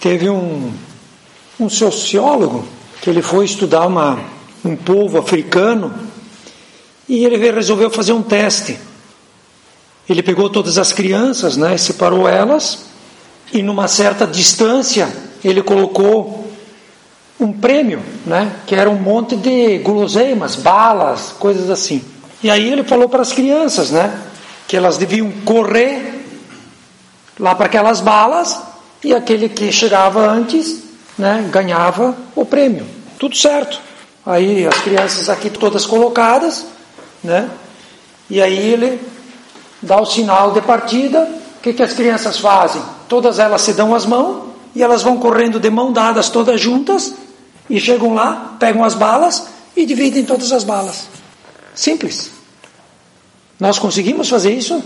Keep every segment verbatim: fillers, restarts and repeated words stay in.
Teve um, um sociólogo que ele foi estudar uma, um povo africano e ele resolveu fazer um teste. Ele pegou todas as crianças, né, separou elas e numa certa distância ele colocou um prêmio, né, que era um monte de guloseimas, balas, coisas assim. E aí ele falou para as crianças, né, que elas deviam correr lá para aquelas balas e aquele que chegava antes, né, ganhava o prêmio. Tudo certo. Aí as crianças aqui todas colocadas, né, e aí ele dá o sinal de partida. O que, que as crianças fazem? Todas elas se dão as mãos e elas vão correndo de mão dadas todas juntas e chegam lá, pegam as balas e dividem todas as balas. Simples. Nós conseguimos fazer isso?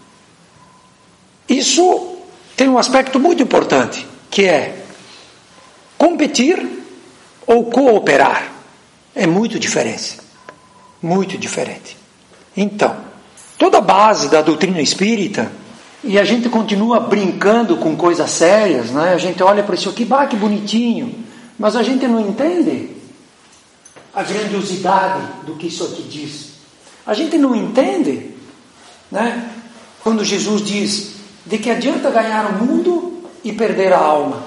Isso tem um aspecto muito importante, que é competir ou cooperar. É muito diferente. Muito diferente. Então, toda a base da doutrina espírita, e a gente continua brincando com coisas sérias, né? A gente olha para isso aqui, bah, que bonitinho, mas a gente não entende a grandiosidade do que isso aqui diz. A gente não entende, né, quando Jesus diz de que adianta ganhar o mundo e perder a alma.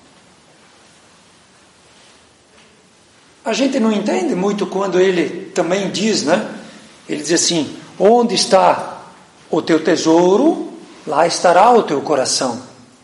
A gente não entende muito quando ele também diz, né? Ele diz assim: onde está o teu tesouro, lá estará o teu coração.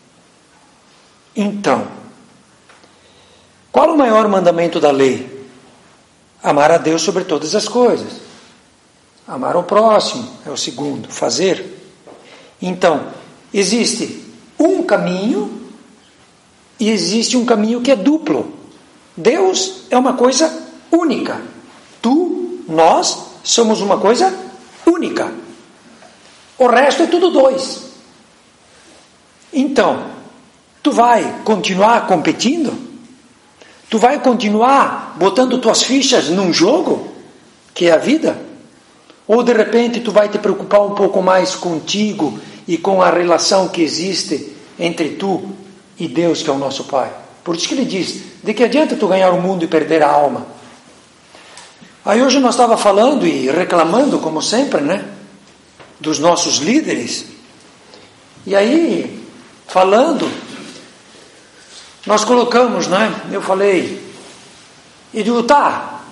Então, qual o maior mandamento da lei? Amar a Deus sobre todas as coisas. Amar ao próximo é o segundo, fazer. Então, existe um caminho e existe um caminho que é duplo. Deus é uma coisa única. Tu, nós, somos uma coisa única. O resto é tudo dois. Então, tu vai continuar competindo? Tu vai continuar botando tuas fichas num jogo, que é a vida? Ou de repente tu vai te preocupar um pouco mais contigo e com a relação que existe entre tu e Deus, que é o nosso Pai? Por isso que ele diz: de que adianta tu ganhar o mundo e perder a alma? Aí hoje nós estávamos falando e reclamando, como sempre, né, dos nossos líderes. E aí, falando, nós colocamos, né, eu falei, e digo, tá,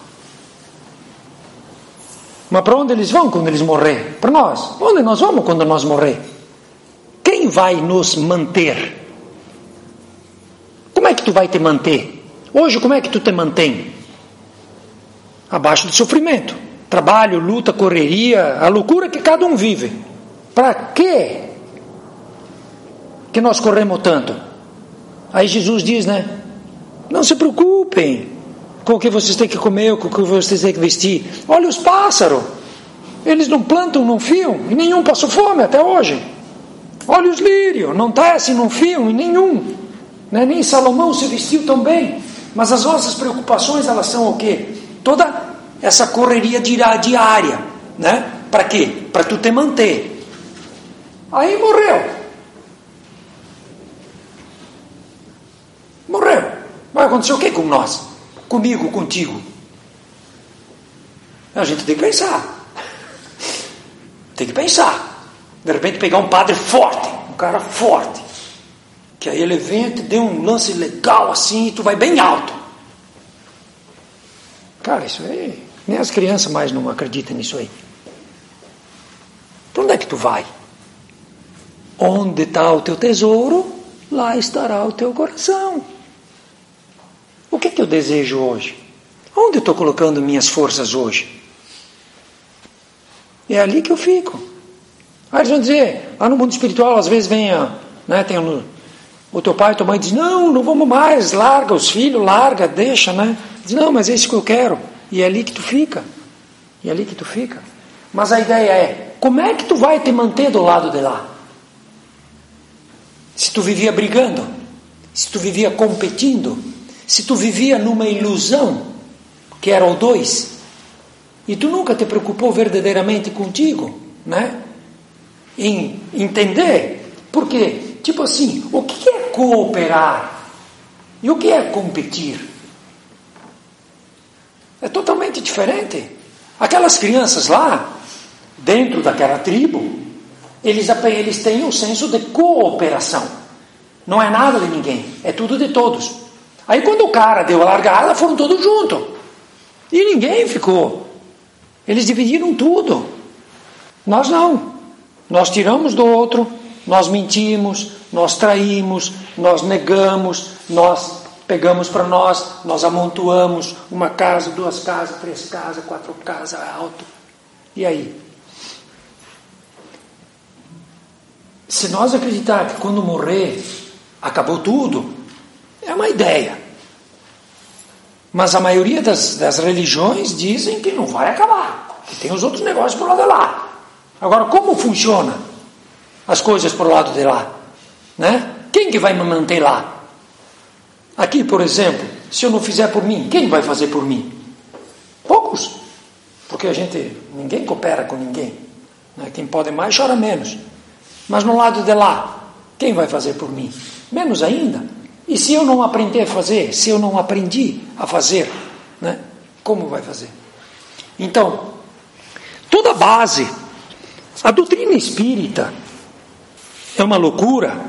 mas para onde eles vão quando eles morrer? Para nós. Onde nós vamos quando nós morrer? Quem vai nos manter? Como é que tu vai te manter? Hoje, como é que tu te mantém? Abaixo do sofrimento. Trabalho, luta, correria, a loucura que cada um vive. Para quê que nós corremos tanto? Aí Jesus diz, né? Não se preocupem com o que vocês têm que comer, com o que vocês têm que vestir. Olha os pássaros. Eles não plantam, não fiam, e nenhum passou fome até hoje. Olha os lírios, não tecem, não fiam, e nenhum. Né? Nem Salomão se vestiu tão bem. Mas as nossas preocupações, elas são o quê? Toda essa correria diária, né? Para quê? Para tu te manter. Aí morreu. Morreu. Vai acontecer o quê com nós? Comigo, contigo? A gente tem que pensar. Tem que pensar. De repente pegar um padre forte, um cara forte, que aí ele vem e te dê um lance legal assim e tu vai bem alto. Cara, isso aí, nem as crianças mais não acreditam nisso aí. Para onde é que tu vai? Onde está o teu tesouro, lá estará o teu coração. O que que eu desejo hoje? Onde eu estou colocando minhas forças hoje? É ali que eu fico. Aí eles vão dizer, lá no mundo espiritual, às vezes vem a, né, tem o, o teu pai e tua mãe diz, não, não vamos mais, larga os filhos, larga, deixa, né? Diz, não, mas é isso que eu quero. E é ali que tu fica. E é ali que tu fica. Mas a ideia é, como é que tu vai te manter do lado de lá? Se tu vivia brigando, se tu vivia competindo, se tu vivia numa ilusão, que era o dois, e tu nunca te preocupou verdadeiramente contigo, né? Em entender. Por quê? Tipo assim, o que é cooperar? E o que é competir? É totalmente diferente. Aquelas crianças lá, dentro daquela tribo, eles, eles têm um senso de cooperação. Não é nada de ninguém, é tudo de todos. Aí quando o cara deu a largada, foram todos juntos. E ninguém ficou. Eles dividiram tudo. Nós não. Nós tiramos do outro, nós mentimos, nós traímos, nós negamos, nós pegamos para nós, nós amontoamos uma casa, duas casas, três casas, quatro casas, alto. E aí? Se nós acreditar que quando morrer acabou tudo, é uma ideia. Mas a maioria das, das religiões dizem que não vai acabar, que tem os outros negócios por lado de lá. Agora, como funciona as coisas por lado de lá? Né? Quem que vai me manter lá? Aqui, por exemplo, se eu não fizer por mim, quem vai fazer por mim? Poucos. Porque a gente, ninguém coopera com ninguém. Né? Quem pode mais, chora menos. Mas no lado de lá, quem vai fazer por mim? Menos ainda. E se eu não aprender a fazer, se eu não aprendi a fazer, né? Como vai fazer? Então, toda a base, a doutrina espírita é uma loucura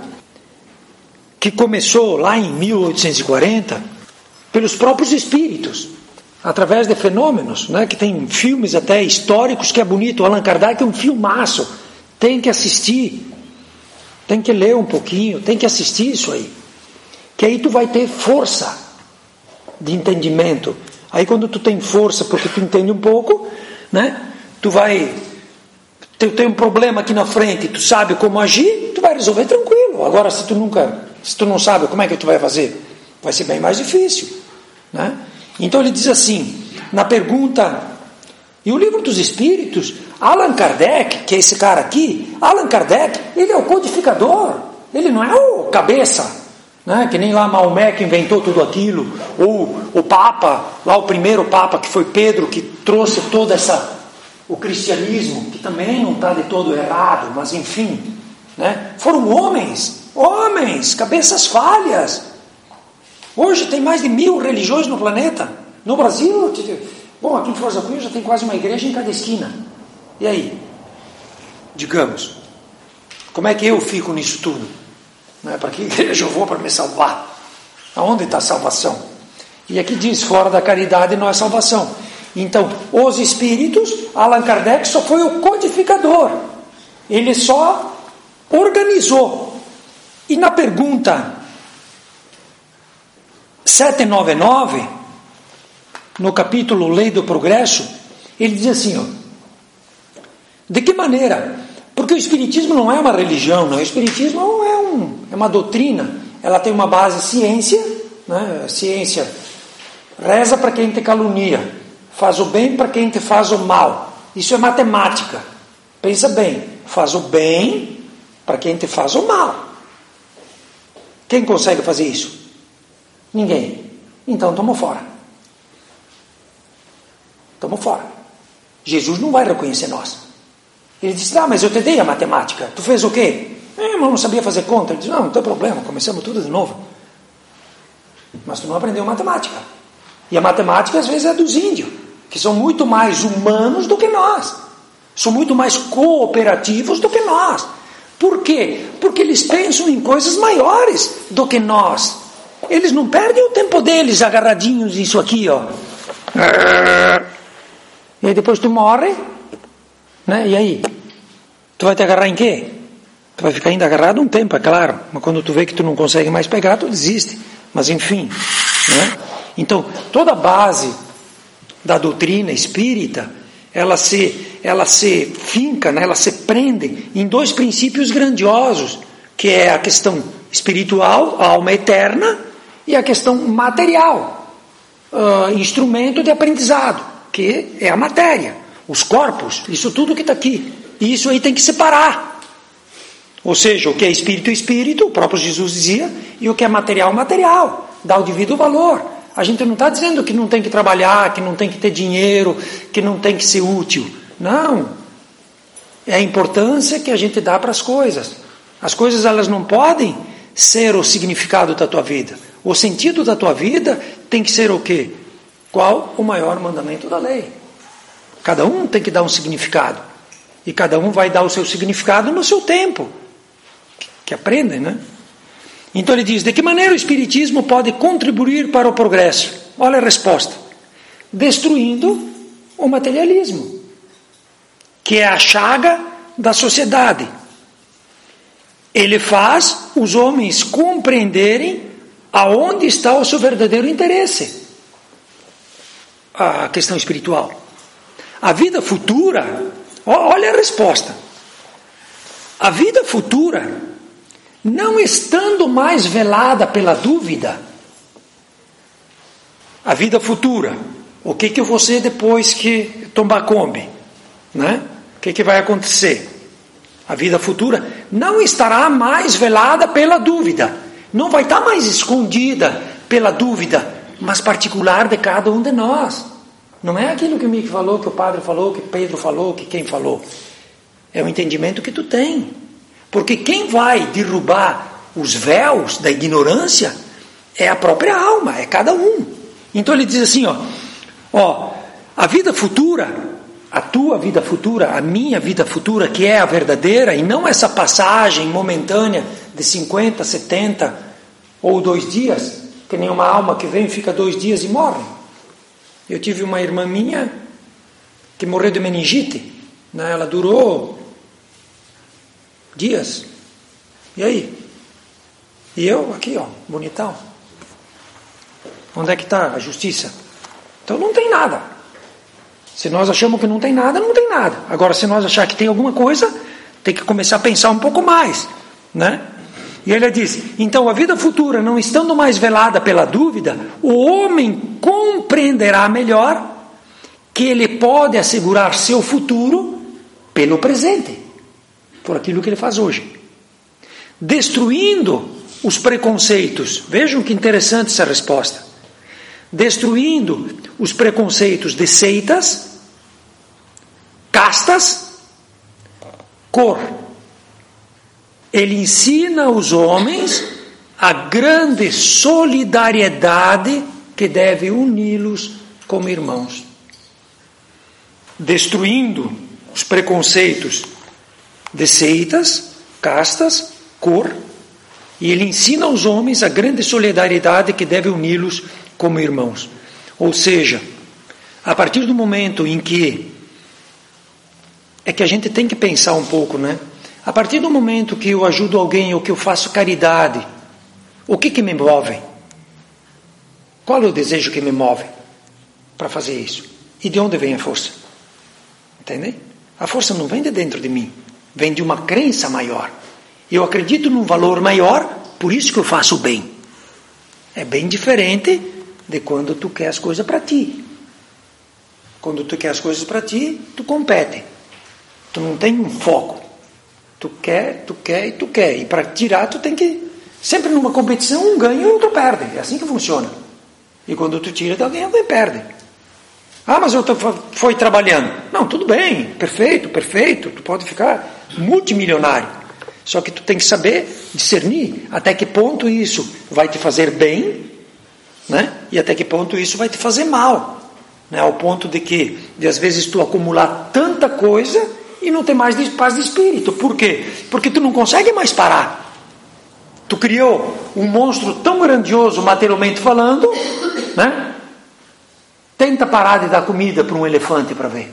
que começou lá em mil oitocentos e quarenta pelos próprios espíritos, através de fenômenos, né? Que tem filmes até históricos que é bonito. O Allan Kardec é um filmaço, tem que assistir, tem que ler um pouquinho, tem que assistir isso aí, que aí tu vai ter força de entendimento. Aí quando tu tem força, porque tu entende um pouco, né? Tu vai, tu tem um problema aqui na frente, tu sabe como agir, tu vai resolver tranquilo. Agora se tu nunca, se tu não sabe, como é que tu vai fazer? Vai ser bem mais difícil, né? Então ele diz assim, na pergunta, e o Livro dos Espíritos, Allan Kardec, que é esse cara aqui, Allan Kardec, ele é o codificador, ele não é o cabeça, né? Que nem lá Maomé que inventou tudo aquilo, ou o Papa, lá o primeiro Papa que foi Pedro, que trouxe toda essa, o cristianismo, que também não está de todo errado, mas enfim, né? Foram homens, homens, cabeças falhas. Hoje tem mais de mil religiões no planeta. No Brasil, bom, aqui em Foz do Iguaçu já tem quase uma igreja em cada esquina. E aí? Digamos, como é que eu fico nisso tudo? Não é para que igreja eu vou para me salvar? Aonde está a salvação? E aqui diz, fora da caridade não é salvação. Então, os espíritos, Allan Kardec só foi o codificador. Ele só organizou. E na pergunta setecentos e noventa e nove, no capítulo Lei do Progresso, ele diz assim, ó, de que maneira? Porque o Espiritismo não é uma religião, não. O Espiritismo é, um, é uma doutrina, ela tem uma base ciência, né? Ciência reza para quem te calunia, faz o bem para quem te faz o mal. Isso é matemática. Pensa bem, faz o bem para quem te faz o mal. Quem consegue fazer isso? Ninguém. Então estamos fora. Estamos fora. Jesus não vai reconhecer nós. Ele disse, ah, mas eu te dei a matemática. Tu fez o quê? É, mas eu não sabia fazer conta. Ele disse, não, não tem problema, começamos tudo de novo. Mas tu não aprendeu matemática. E a matemática às vezes é dos índios, que são muito mais humanos do que nós. São muito mais cooperativos do que nós. Por quê? Porque eles pensam em coisas maiores do que nós. Eles não perdem o tempo deles agarradinhos nisso aqui, ó. E aí depois tu morre, né? E aí? Tu vai te agarrar em quê? Tu vai ficar ainda agarrado um tempo, é claro. Mas quando tu vê que tu não consegue mais pegar, tu desiste. Mas enfim, né? Então, toda a base da doutrina espírita, ela se, ela se finca, né? Ela se prende em dois princípios grandiosos, que é a questão espiritual, a alma eterna, e a questão material, uh, instrumento de aprendizado, que é a matéria, os corpos, isso tudo que está aqui. E isso aí tem que separar. Ou seja, o que é espírito é espírito, o próprio Jesus dizia, e o que é material, material. Dá o devido valor. A gente não está dizendo que não tem que trabalhar, que não tem que ter dinheiro, que não tem que ser útil. Não. É a importância que a gente dá para as coisas. As coisas, elas não podem ser o significado da tua vida. O sentido da tua vida tem que ser o quê? Qual o maior mandamento da lei? Cada um tem que dar um significado. E cada um vai dar o seu significado no seu tempo. Que, que aprendem, né? Então ele diz, de que maneira o Espiritismo pode contribuir para o progresso? Olha a resposta. Destruindo o materialismo, que é a chaga da sociedade. Ele faz os homens compreenderem aonde está o seu verdadeiro interesse. A questão espiritual. A vida futura, olha a resposta. A vida futura, não estando mais velada pela dúvida, a vida futura, o que que você depois que tomar Kombi, né? O que que vai acontecer? A vida futura não estará mais velada pela dúvida, não vai estar mais escondida pela dúvida, mas particular de cada um de nós. Não é aquilo que o Mick falou, que o padre falou, que Pedro falou, que quem falou. É o entendimento que tu tem. Porque quem vai derrubar os véus da ignorância é a própria alma, é cada um. Então ele diz assim, ó, ó, a vida futura, a tua vida futura, a minha vida futura, que é a verdadeira, e não essa passagem momentânea de cinquenta, setenta ou dois dias, que nem uma alma que vem, fica dois dias e morre. Eu tive uma irmã minha que morreu de meningite, né? Ela durou dias. E aí? E eu aqui, ó, bonitão. Onde é que está a justiça? Então não tem nada. Se nós achamos que não tem nada, não tem nada. Agora, se nós achar que tem alguma coisa, tem que começar a pensar um pouco mais, né? E ele diz, então a vida futura, não estando mais velada pela dúvida, o homem compreenderá melhor que ele pode assegurar seu futuro pelo presente, por aquilo que ele faz hoje. Destruindo os preconceitos, vejam que interessante essa resposta. Destruindo os preconceitos de seitas, castas, cor. Ele ensina os homens a grande solidariedade que deve uni-los como irmãos. Destruindo os preconceitos de seitas, castas, cor, e ele ensina aos homens a grande solidariedade que deve uni-los como irmãos. Ou seja, a partir do momento em que é que a gente tem que pensar um pouco, né? A partir do momento que eu ajudo alguém ou que eu faço caridade, o que que me move? Qual é o desejo que me move para fazer isso? E de onde vem a força? Entende? A força não vem de dentro de mim, vem de uma crença maior. Eu acredito num valor maior, por isso que eu faço o bem. É bem diferente de quando tu quer as coisas para ti. Quando tu quer as coisas para ti, tu compete. Tu não tem um foco. Tu quer, tu quer e tu quer. E para tirar, tu tem que... Sempre numa competição, um ganha e o outro perde. É assim que funciona. E quando tu tira de alguém, alguém perde. Ah, mas eu tô, foi trabalhando. Não, tudo bem. Perfeito, perfeito. Tu pode ficar multimilionário. Só que tu tem que saber discernir até que ponto isso vai te fazer bem, né? E até que ponto isso vai te fazer mal. Né? Ao ponto de que, de às vezes, tu acumular tanta coisa... e não tem mais paz de espírito. Por quê? Porque tu não consegue mais parar. Tu criou um monstro tão grandioso, materialmente falando, né? Tenta parar de dar comida para um elefante para ver.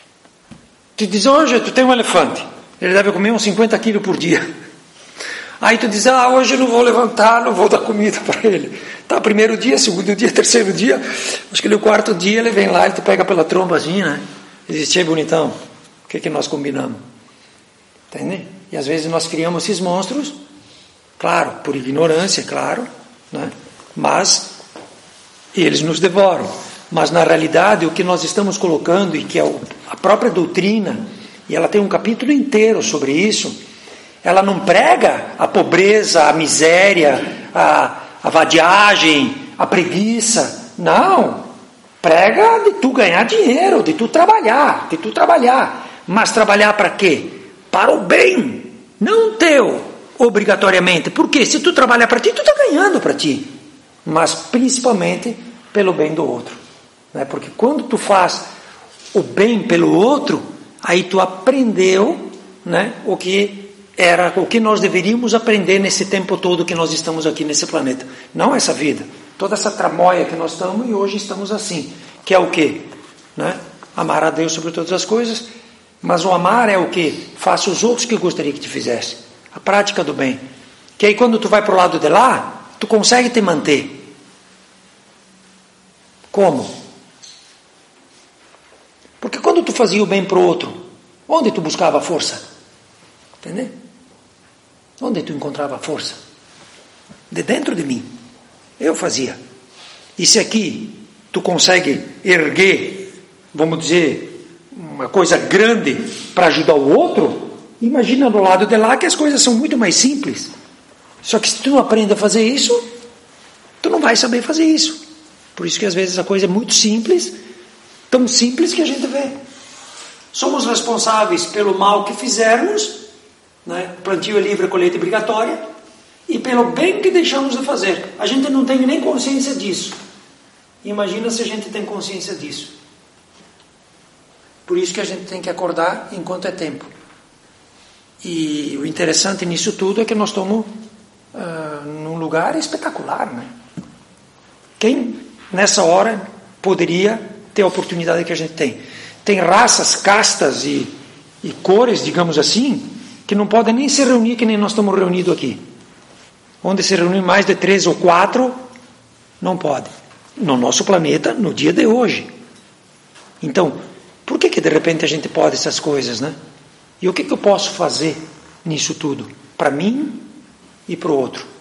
Tu diz, hoje tu tem um elefante, ele deve comer uns cinquenta quilos por dia. Aí tu diz, ah, hoje eu não vou levantar, não vou dar comida para ele. Tá, primeiro dia, segundo dia, terceiro dia, acho que no quarto dia ele vem lá e te pega pela tromba assim, né? E diz, tchê, bonitão, o que que nós combinamos? Entende? E às vezes nós criamos esses monstros, claro, por ignorância, claro, né? Mas eles nos devoram. Mas na realidade o que nós estamos colocando, e que é a própria doutrina, e ela tem um capítulo inteiro sobre isso, ela não prega a pobreza, a miséria, a, a vadiagem, a preguiça, não. Prega de tu ganhar dinheiro, de tu trabalhar, de tu trabalhar. Mas trabalhar para quê? Para o bem, não teu, obrigatoriamente. Porque se tu trabalha para ti, tu está ganhando para ti. Mas principalmente pelo bem do outro. Né? Porque quando tu faz o bem pelo outro, aí tu aprendeu, né, o que era, o que nós deveríamos aprender nesse tempo todo que nós estamos aqui nesse planeta. Não essa vida. Toda essa tramóia que nós estamos e hoje estamos assim. Que é o quê? Né? Amar a Deus sobre todas as coisas. Mas o amar é o quê? Faça os outros que eu gostaria que te fizesse. A prática do bem. Que aí quando tu vai para o lado de lá, tu consegue te manter. Como? Porque quando tu fazia o bem para o outro, onde tu buscava força? Entendeu? Onde tu encontrava força? De dentro de mim. Eu fazia. E se aqui tu consegue erguer, vamos dizer, uma coisa grande para ajudar o outro, imagina do lado de lá que as coisas são muito mais simples. Só que se tu não aprende a fazer isso, tu não vai saber fazer isso. Por isso que às vezes a coisa é muito simples, tão simples que a gente vê. Somos responsáveis pelo mal que fizermos, né? Plantio é livre, colheita é obrigatória, e pelo bem que deixamos de fazer. A gente não tem nem consciência disso. Imagina se a gente tem consciência disso. Por isso que a gente tem que acordar enquanto é tempo. E o interessante nisso tudo é que nós estamos uh, num lugar espetacular, né? Quem nessa hora poderia ter a oportunidade que a gente tem? Tem raças, castas e, e cores, digamos assim, que não podem nem se reunir que nem nós estamos reunidos aqui. Onde se reúnem mais de três ou quatro, não pode. No nosso planeta, no dia de hoje. Então, por que que de repente a gente pode essas coisas, né? E o que que eu posso fazer nisso tudo? Para mim e para o outro.